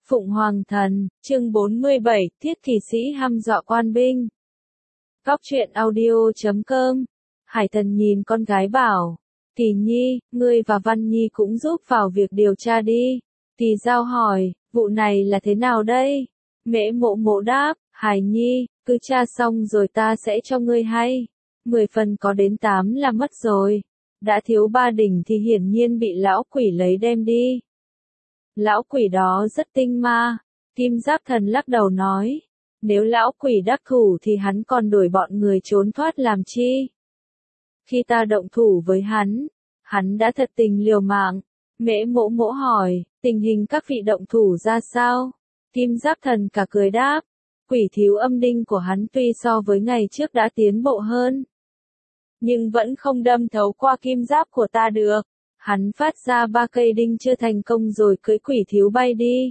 Phụng Hoàng Thần, chương 47, Thiết Kỳ Sĩ hăm dọa quan binh. Góc truyện audio.com. Hải Thần nhìn con gái bảo, Kỳ Nhi, ngươi và Văn Nhi cũng giúp vào việc điều tra đi. Kỳ Giao hỏi, vụ này là thế nào đây? Mễ Mộ Mộ đáp, Hải Nhi, cứ tra xong rồi ta sẽ cho ngươi hay. 10 phần có đến 8 là mất rồi. Đã thiếu 3 đỉnh thì hiển nhiên bị lão quỷ lấy đem đi. Lão quỷ đó rất tinh ma. Kim Giáp Thần lắc đầu nói, nếu lão quỷ đắc thủ thì hắn còn đuổi bọn người trốn thoát làm chi? Khi ta động thủ với hắn đã thật tình liều mạng. Mễ Mộ Mộ hỏi, tình hình các vị động thủ ra sao? Kim Giáp Thần cả cười đáp, quỷ thiếu âm đinh của hắn tuy so với ngày trước đã tiến bộ hơn, nhưng vẫn không đâm thấu qua kim giáp của ta được. Hắn phát ra 3 cây đinh chưa thành công rồi cưỡi quỷ thiếu bay đi.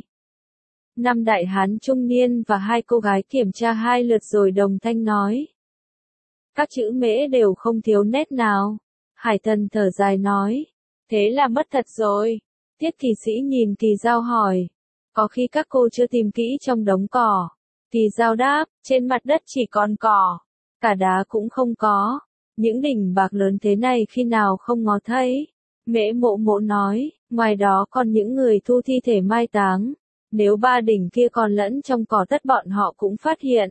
5 đại hán trung niên và 2 cô gái kiểm tra 2 lượt rồi đồng thanh nói, các chữ mễ đều không thiếu nét nào. Hải Thần thở dài nói, thế là mất thật rồi. Tiết Kỳ Sĩ nhìn Kỳ Giao hỏi, có khi các cô chưa tìm kỹ trong đống cỏ? Kỳ Giao đáp, trên mặt đất chỉ còn cỏ, cả đá cũng không có. Những đỉnh bạc lớn thế này khi nào không ngó thấy. Mễ Mộ Mộ nói, ngoài đó còn những người thu thi thể mai táng. Nếu 3 đỉnh kia còn lẫn trong cỏ tất bọn họ cũng phát hiện.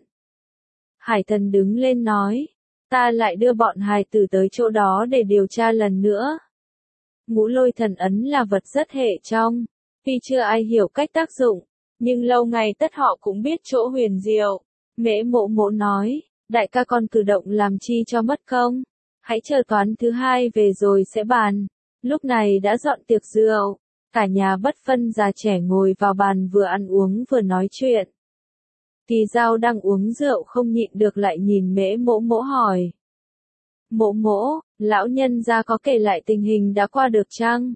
Hải Thần đứng lên nói, ta lại đưa bọn hài tử tới chỗ đó để điều tra lần nữa. Ngũ Lôi Thần ấn là vật rất hệ trong, tuy chưa ai hiểu cách tác dụng, nhưng lâu ngày tất họ cũng biết chỗ huyền diệu. Mễ Mộ Mộ nói, đại ca con cử động làm chi cho mất công, hãy chờ toán thứ 2 về rồi sẽ bàn. Lúc này đã dọn tiệc rượu, cả nhà bất phân già trẻ ngồi vào bàn vừa ăn uống vừa nói chuyện. Kỳ Giao đang uống rượu không nhịn được lại nhìn Mễ Mộ Mộ hỏi, Mộ Mộ, lão nhân gia có kể lại tình hình đã qua được chăng?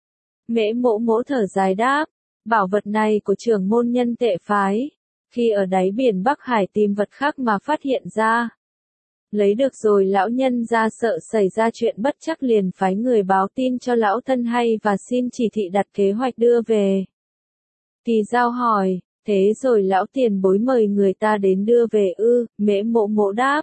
Mễ Mộ Mộ thở dài đáp, bảo vật này của trưởng môn nhân Tệ phái, khi ở đáy biển Bắc Hải tìm vật khác mà phát hiện ra. Lấy được rồi lão nhân gia sợ xảy ra chuyện bất chắc liền phái người báo tin cho lão thân hay và xin chỉ thị đặt kế hoạch đưa về. Kỳ Giao hỏi, thế rồi lão tiền bối mời người ta đến đưa về ư? Mễ Mộ Mộ đáp,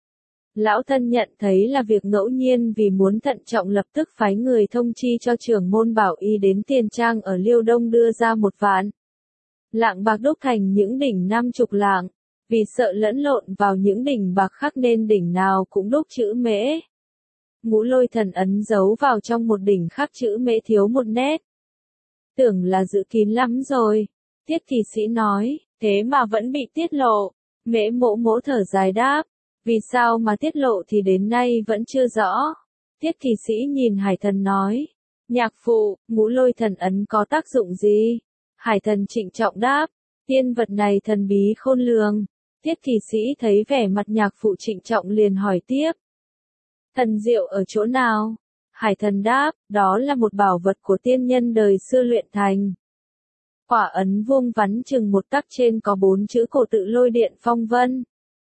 lão thân nhận thấy là việc ngẫu nhiên vì muốn thận trọng lập tức phái người thông chi cho trưởng môn Bảo Y đến tiền trang ở Liêu Đông đưa ra 1 vạn lạng bạc đúc thành những đỉnh 50 lạng, vì sợ lẫn lộn vào những đỉnh bạc khác nên đỉnh nào cũng đúc chữ mễ. Ngũ Lôi Thần ấn giấu vào trong một đỉnh khác chữ mễ thiếu 1 nét. Tưởng là giữ kín lắm rồi. Tiết Kỳ Sĩ nói, thế mà vẫn bị tiết lộ. Mễ Mộ Mộ thở dài đáp, vì sao mà tiết lộ thì đến nay vẫn chưa rõ. Tiết Kỳ Sĩ nhìn Hải Thần nói, nhạc phụ, Ngũ Lôi Thần ấn có tác dụng gì? Hải Thần trịnh trọng đáp, tiên vật này thần bí khôn lường. Tiết Kỳ Sĩ thấy vẻ mặt nhạc phụ trịnh trọng liền hỏi tiếp, thần diệu ở chỗ nào? Hải Thần đáp, đó là một bảo vật của tiên nhân đời xưa luyện thành. Quả ấn vuông vắn chừng 1 tấc, trên có 4 chữ cổ tự lôi điện phong vân.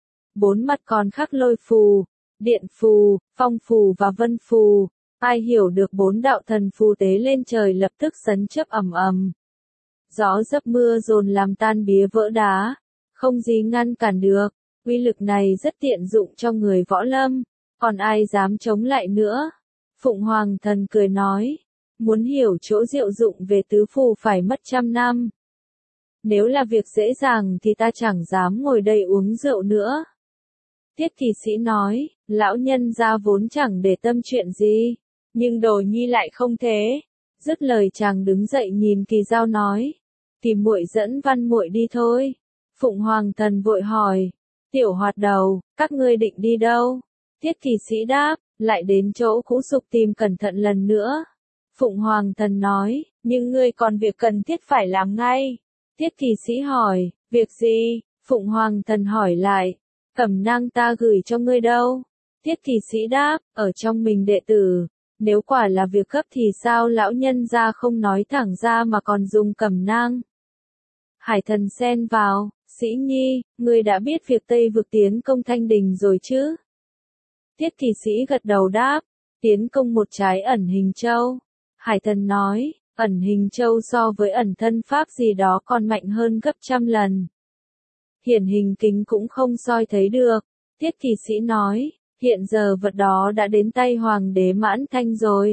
4 mặt còn khắc lôi phù, điện phù, phong phù và vân phù. Ai hiểu được 4 đạo thần phù tế lên trời lập tức sấn chớp ầm ầm. Gió dấp mưa dồn làm tan bía vỡ đá, không gì ngăn cản được. Uy lực này rất tiện dụng cho người võ lâm, còn ai dám chống lại nữa? Phụng Hoàng Thần cười nói, muốn hiểu chỗ diệu dụng về tứ phù phải mất 100 năm. Nếu là việc dễ dàng thì ta chẳng dám ngồi đây uống rượu nữa. Tiết Kỳ Sĩ nói, lão nhân gia vốn chẳng để tâm chuyện gì, nhưng Đồ Nhi lại không thế. Dứt lời chàng đứng dậy nhìn Kỳ Giao nói, tìm muội dẫn Văn muội đi thôi. Phụng Hoàng Thần vội hỏi, Tiểu Hoạt Đầu, các ngươi định đi đâu? Tiết Kỳ Sĩ đáp, lại đến chỗ cũ sục tìm cẩn thận lần nữa. Phụng Hoàng Thần nói, nhưng ngươi còn việc cần thiết phải làm ngay. Tiết Kỳ Sĩ hỏi, việc gì? Phụng Hoàng Thần hỏi lại, cẩm nang ta gửi cho ngươi đâu? Tiết Kỳ Sĩ đáp, ở trong mình đệ tử. Nếu quả là việc gấp thì sao lão nhân gia không nói thẳng ra mà còn dùng cẩm nang? Hải Thần xen vào, Sĩ Nhi, ngươi đã biết việc Tây Vực tiến công Thanh Đình rồi chứ? Tiết Kỳ Sĩ gật đầu đáp, tiến công một trái ẩn hình châu. Hải Thần nói, ẩn hình châu so với ẩn thân pháp gì đó còn mạnh hơn gấp trăm lần. Hiển hình kính cũng không soi thấy được. Tiết Kỳ Sĩ nói, hiện giờ vật đó đã đến tay Hoàng đế Mãn Thanh rồi.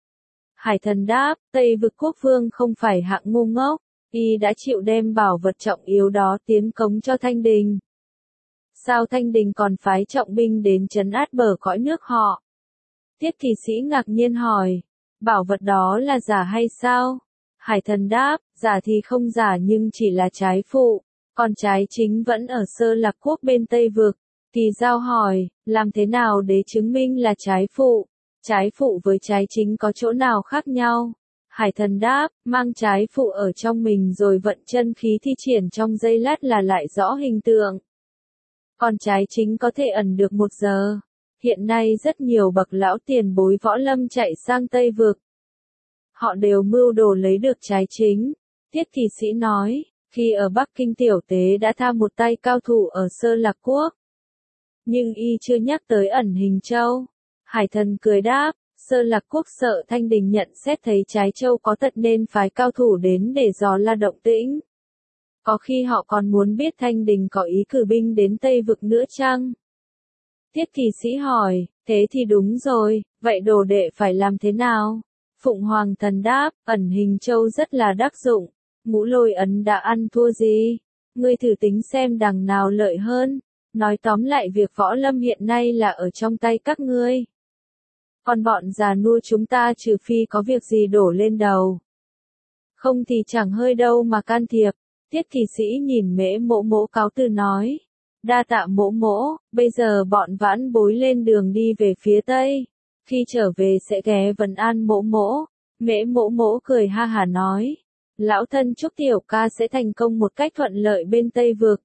Hải Thần đáp, Tây Vực Quốc Vương không phải hạng ngu ngốc, y đã chịu đem bảo vật trọng yếu đó tiến cống cho Thanh Đình. Sao Thanh Đình còn phái trọng binh đến trấn át bờ cõi nước họ? Tiết Kỳ Sĩ ngạc nhiên hỏi, bảo vật đó là giả hay sao? Hải Thần đáp, giả thì không giả nhưng chỉ là trái phụ, còn trái chính vẫn ở Sơ Lạc Quốc bên Tây Vực. Kỳ Giao hỏi, làm thế nào để chứng minh là trái phụ? Trái phụ với trái chính có chỗ nào khác nhau? Hải Thần đáp, mang trái phụ ở trong mình rồi vận chân khí thi triển trong giây lát là lại rõ hình tượng. Còn trái chính có thể ẩn được 1 giờ. Hiện nay rất nhiều bậc lão tiền bối võ lâm chạy sang Tây Vực. Họ đều mưu đồ lấy được trái chính. Tiết Kỳ Sĩ nói, khi ở Bắc Kinh Tiểu Tế đã tha một tay cao thủ ở Sơ Lạc Quốc. Nhưng y chưa nhắc tới ẩn hình châu. Hải Thần cười đáp, Sơ Lạc Quốc sợ Thanh Đình nhận xét thấy trái châu có tật nên phái cao thủ đến để dò la động tĩnh. Có khi họ còn muốn biết Thanh Đình có ý cử binh đến Tây Vực nữa chăng? Tiết Kỳ Sĩ hỏi, thế thì đúng rồi, vậy đồ đệ phải làm thế nào? Phụng Hoàng Thần đáp, ẩn hình châu rất là đắc dụng, Ngũ Lôi ấn đã ăn thua gì? Ngươi thử tính xem đằng nào lợi hơn. Nói tóm lại việc võ lâm hiện nay là ở trong tay các ngươi. Còn bọn già nua chúng ta trừ phi có việc gì đổ lên đầu. Không thì chẳng hơi đâu mà can thiệp. Tiết Kỳ Sĩ nhìn Mễ Mỗ Mỗ cáo từ nói. Đa tạ Mỗ Mỗ, bây giờ bọn vãn bối lên đường đi về phía Tây. Khi trở về sẽ ghé vấn an Mỗ Mỗ. Mễ Mỗ Mỗ cười ha hả nói. Lão thân chúc tiểu ca sẽ thành công một cách thuận lợi bên Tây Vực.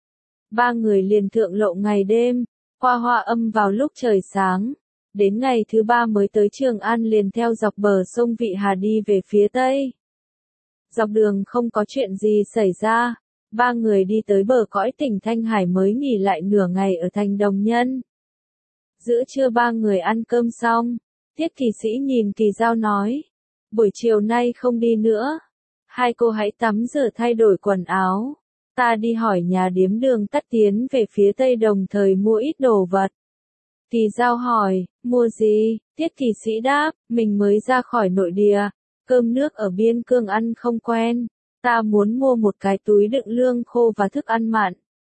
3 người liền thượng lộ ngày đêm, qua Hoa Âm vào lúc trời sáng. Đến ngày thứ 3 mới tới Trường An liền theo dọc bờ sông Vị Hà đi về phía Tây. Dọc đường không có chuyện gì xảy ra, 3 người đi tới bờ cõi tỉnh Thanh Hải mới nghỉ lại nửa ngày ở thành Đồng Nhân. Giữa trưa 3 người ăn cơm xong, Tiết Kỳ Sĩ nhìn Kỳ Giao nói, buổi chiều nay không đi nữa, hai cô hãy tắm rửa thay đổi quần áo. Ta đi hỏi nhà điếm Đường Tắt tiến về phía Tây đồng thời mua ít đồ vật. Kỳ Giao hỏi, mua gì? Tiết Kỳ Sĩ đáp, mình mới ra khỏi nội địa, cơm nước ở biên cương ăn không quen, ta muốn mua một cái túi đựng lương khô và thức ăn mặn.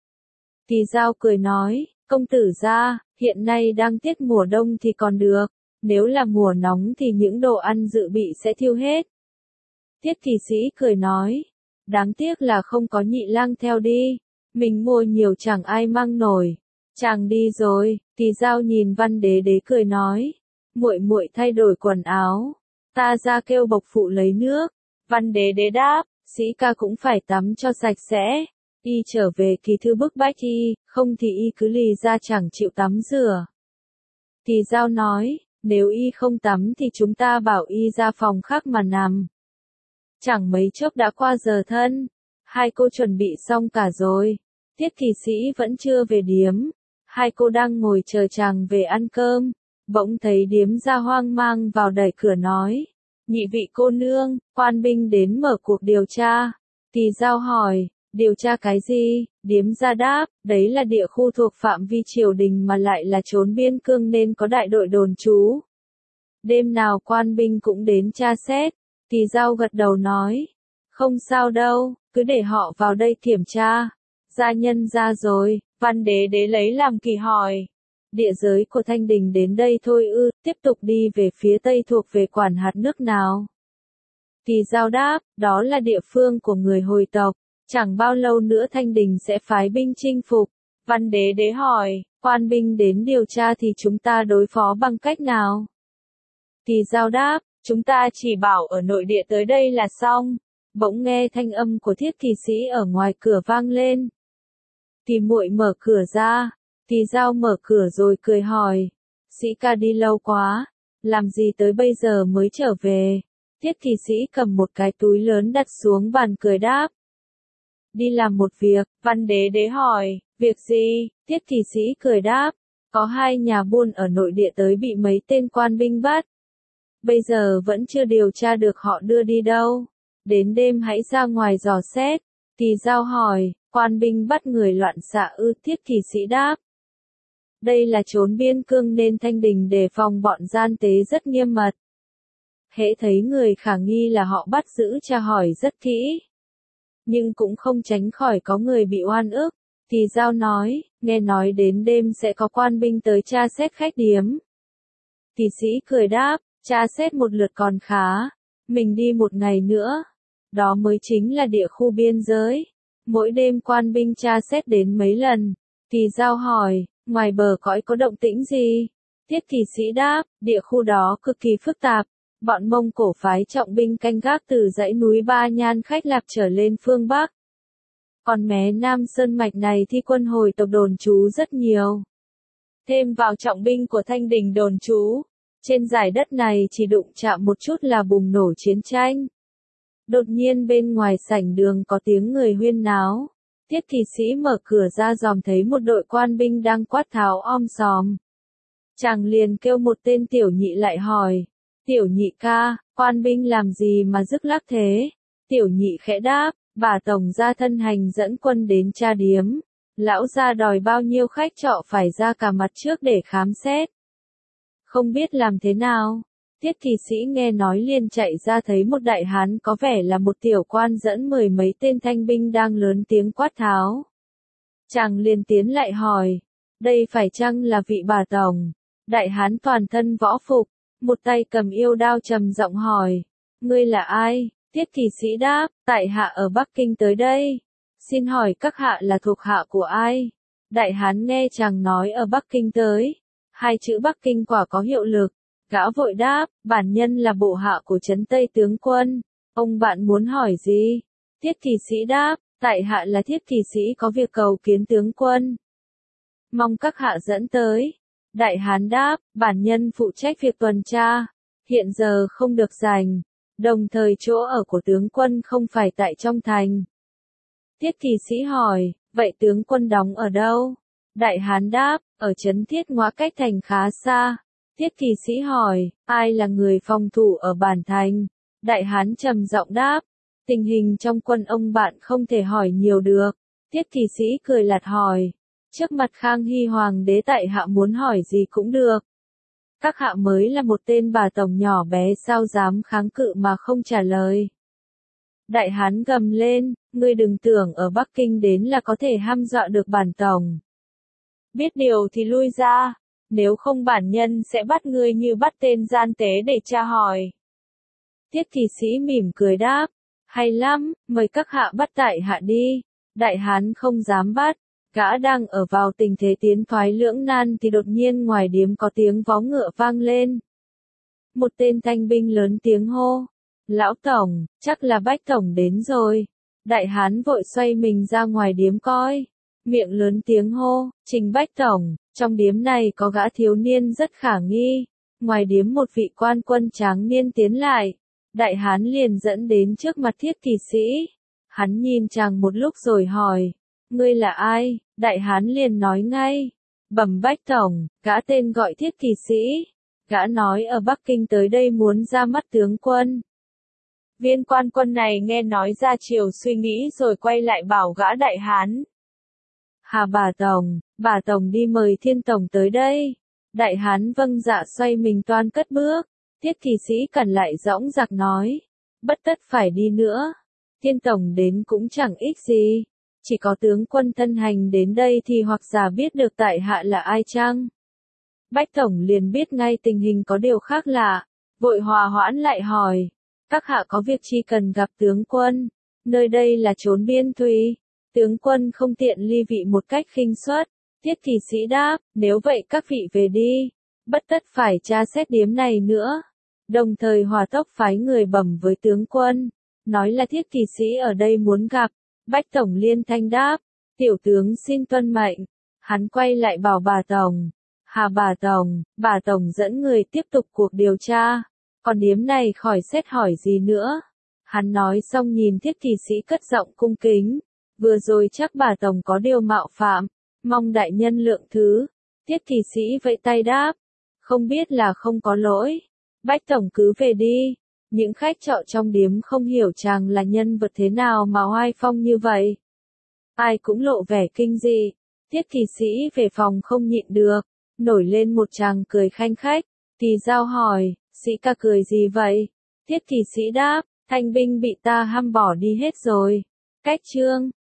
Kỳ Giao cười nói, công tử gia, hiện nay đang tiết mùa đông thì còn được, nếu là mùa nóng thì những đồ ăn dự bị sẽ thiêu hết. Tiết Kỳ Sĩ cười nói, đáng tiếc là không có Nhị Lang theo đi, mình mua nhiều chẳng ai mang nổi. Chàng đi rồi. Kỳ Giao nhìn Văn Đế Đế cười nói, muội muội thay đổi quần áo, ta ra kêu bộc phụ lấy nước. Văn Đế Đế đáp, Sĩ ca cũng phải tắm cho sạch sẽ. Y trở về Kỳ thư bức bách y, không thì y cứ lì ra chẳng chịu tắm rửa. Kỳ Giao nói, nếu y không tắm thì chúng ta bảo y ra phòng khác mà nằm. Chẳng mấy chốc đã qua giờ thân, hai cô chuẩn bị xong cả rồi. Tiết Kỳ Sĩ vẫn chưa về điếm, hai cô đang ngồi chờ chàng về ăn cơm, bỗng thấy điếm gia hoang mang vào đẩy cửa nói, nhị vị cô nương, quan binh đến mở cuộc điều tra. Kỳ Giao hỏi, điều tra cái gì? Điếm gia đáp, đấy là địa khu thuộc phạm vi triều đình mà lại là trốn biên cương nên có đại đội đồn trú. Đêm nào quan binh cũng đến tra xét. Kỳ Giao gật đầu nói, không sao đâu, cứ để họ vào đây kiểm tra. Gia nhân ra rồi. Văn Đế Đế lấy làm kỳ hỏi, địa giới của Thanh Đình đến đây thôi ư? Tiếp tục đi về phía Tây thuộc về quản hạt nước nào? Kỳ Giao đáp, đó là địa phương của người Hồi tộc, chẳng bao lâu nữa Thanh Đình sẽ phái binh chinh phục. Văn Đế Đế hỏi, quan binh đến điều tra thì chúng ta đối phó bằng cách nào? Kỳ Giao đáp, chúng ta chỉ bảo ở nội địa tới đây là xong. Bỗng nghe thanh âm của Thiết Kỳ Sĩ ở ngoài cửa vang lên. Kỳ muội mở cửa ra. Kỳ Giao mở cửa rồi cười hỏi, Sĩ ca đi lâu quá, làm gì tới bây giờ mới trở về? Tiết Kỳ Sĩ cầm một cái túi lớn đặt xuống bàn cười đáp, đi làm một việc. Văn Đế Đế hỏi, việc gì? Tiết Kỳ Sĩ cười đáp, có 2 nhà buôn ở nội địa tới bị mấy tên quan binh bắt. bây giờ vẫn chưa điều tra được họ đưa đi đâu. Đến đêm hãy ra ngoài dò xét. Tỳ Dao hỏi, quan binh bắt người loạn xạ ư? Thiết Kỵ sĩ đáp. Đây là chốn biên cương nên Thanh Đình đề phòng bọn gian tế rất nghiêm mật. Hễ thấy người khả nghi là họ bắt giữ tra hỏi rất kỹ. Nhưng cũng không tránh khỏi có người bị oan ức. Tỳ Dao nói, nghe nói đến đêm sẽ có quan binh tới tra xét khách điếm. Tỳ sĩ cười đáp, tra xét một lượt còn khá. Mình đi một ngày nữa. Đó mới chính là địa khu biên giới. Mỗi đêm quan binh tra xét đến mấy lần. Tỳ Dao hỏi, ngoài bờ cõi có động tĩnh gì? Thiết Kỵ sĩ đáp, địa khu đó cực kỳ phức tạp. Bọn Mông Cổ phái trọng binh canh gác từ dãy núi Ba Nhan Khách Lạc trở lên phương Bắc. Còn mé Nam Sơn Mạch này thì quân hồi tộc đồn trú rất nhiều. Thêm vào trọng binh của Thanh Đình đồn trú, trên giải đất này chỉ đụng chạm một chút là bùng nổ chiến tranh. Đột nhiên bên ngoài sảnh đường có tiếng người huyên náo. Thiết Kỵ sĩ mở cửa ra dòm thấy một đội quan binh đang quát tháo om sòm. Chàng liền kêu một tên tiểu nhị lại hỏi. Tiểu nhị ca, quan binh làm gì mà rức lắc thế? Tiểu nhị khẽ đáp, bà tổng gia thân hành dẫn quân đến tra điếm. Lão gia đòi bao nhiêu khách trọ phải ra cả mặt trước để khám xét. Không biết làm thế nào? Thiết Kỵ sĩ nghe nói liền chạy ra thấy một đại hán có vẻ là một tiểu quan dẫn mười mấy tên thanh binh đang lớn tiếng quát tháo. Chàng liền tiến lại hỏi, đây phải chăng là vị bà tổng? Đại hán toàn thân võ phục, một tay cầm yêu đao trầm giọng hỏi, ngươi là ai? Thiết Kỵ sĩ đáp, tại hạ ở Bắc Kinh tới đây. Xin hỏi các hạ là thuộc hạ của ai? Đại hán nghe chàng nói ở Bắc Kinh tới. Hai chữ Bắc Kinh quả có hiệu lực. Gã vội đáp, bản nhân là bộ hạ của trấn Tây tướng quân. Ông bạn muốn hỏi gì? Thiết Kỵ sĩ đáp, tại hạ là Thiết Kỵ sĩ có việc cầu kiến tướng quân. Mong các hạ dẫn tới. Đại hán đáp, bản nhân phụ trách việc tuần tra. Hiện giờ không được rảnh. Đồng thời chỗ ở của tướng quân không phải tại trong thành. Thiết Kỵ sĩ hỏi, vậy tướng quân đóng ở đâu? Đại hán đáp, ở trấn Thiết Ngoã cách thành khá xa. Thiết Kỵ sĩ hỏi, ai là người phòng thủ ở bản thành? Đại hán trầm giọng đáp, tình hình trong quân ông bạn không thể hỏi nhiều được. Thiết Kỵ sĩ cười lạt hỏi, trước mặt Khang Hy Hoàng đế tại hạ muốn hỏi gì cũng được. Các hạ mới là một tên bà tổng nhỏ bé sao dám kháng cự mà không trả lời. Đại hán gầm lên, ngươi đừng tưởng ở Bắc Kinh đến là có thể hăm dọa được bản tổng. Biết điều thì lui ra, nếu không bản nhân sẽ bắt ngươi như bắt tên gian tế để tra hỏi. Thiết Kỵ sĩ mỉm cười đáp, hay lắm, mời các hạ bắt tại hạ đi. Đại hán không dám bắt, gã đang ở vào tình thế tiến thoái lưỡng nan thì đột nhiên ngoài điếm có tiếng vó ngựa vang lên. Một tên thanh binh lớn tiếng hô, lão tổng, chắc là Bách tổng đến rồi. Đại hán vội xoay mình ra ngoài điếm coi, miệng lớn tiếng hô, Trình Bách tổng, trong điếm này có gã thiếu niên rất khả nghi. Ngoài điếm một vị quan quân tráng niên tiến lại, đại hán liền dẫn đến trước mặt Thiết Kỵ sĩ. Hắn nhìn chàng một lúc rồi hỏi, ngươi là ai? Đại hán liền nói ngay, bẩm Bách tổng, gã tên gọi Thiết Kỵ sĩ. Gã nói ở Bắc Kinh tới đây muốn ra mắt tướng quân. Viên quan quân này nghe nói ra chiều suy nghĩ rồi quay lại bảo gã đại hán. Hà bà tổng đi mời Thiên tổng tới đây. Đại hán vâng dạ xoay mình toan cất bước. Thiết Kỵ sĩ cẩn lại dõng dạc nói, bất tất phải đi nữa. Thiên tổng đến cũng chẳng ích gì. Chỉ có tướng quân thân hành đến đây thì hoặc giả biết được tại hạ là ai chăng? Bách tổng liền biết ngay tình hình có điều khác lạ, vội hòa hoãn lại hỏi, các hạ có việc chi cần gặp tướng quân? Nơi đây là chốn biên thùy, tướng quân không tiện ly vị một cách khinh suất. Thiết Kỵ sĩ đáp, nếu vậy các vị về đi, bất tất phải tra xét điếm này nữa. Đồng thời hòa tốc phái người bẩm với tướng quân, nói là Thiết Kỵ sĩ ở đây muốn gặp. Bách tổng liên thanh đáp, tiểu tướng xin tuân mệnh. Hắn quay lại bảo bà tổng, Hà bà tổng dẫn người tiếp tục cuộc điều tra, còn điếm này khỏi xét hỏi gì nữa. Hắn nói xong nhìn Thiết Kỵ sĩ cất giọng cung kính, vừa rồi chắc bà tổng có điều mạo phạm, mong đại nhân lượng thứ. Thiết Kỵ sĩ vẫy tay đáp, không biết là không có lỗi. Bách tổng cứ về đi. Những khách trọ trong điếm không hiểu chàng là nhân vật thế nào mà oai phong như vậy. Ai cũng lộ vẻ kinh dị. Tiết kỳ sĩ về phòng không nhịn được, nổi lên một tràng cười khanh khách. Kỳ Giao hỏi, sĩ ca cười gì vậy? Tiết kỳ sĩ đáp, thanh binh bị ta hăm bỏ đi hết rồi. Cách chương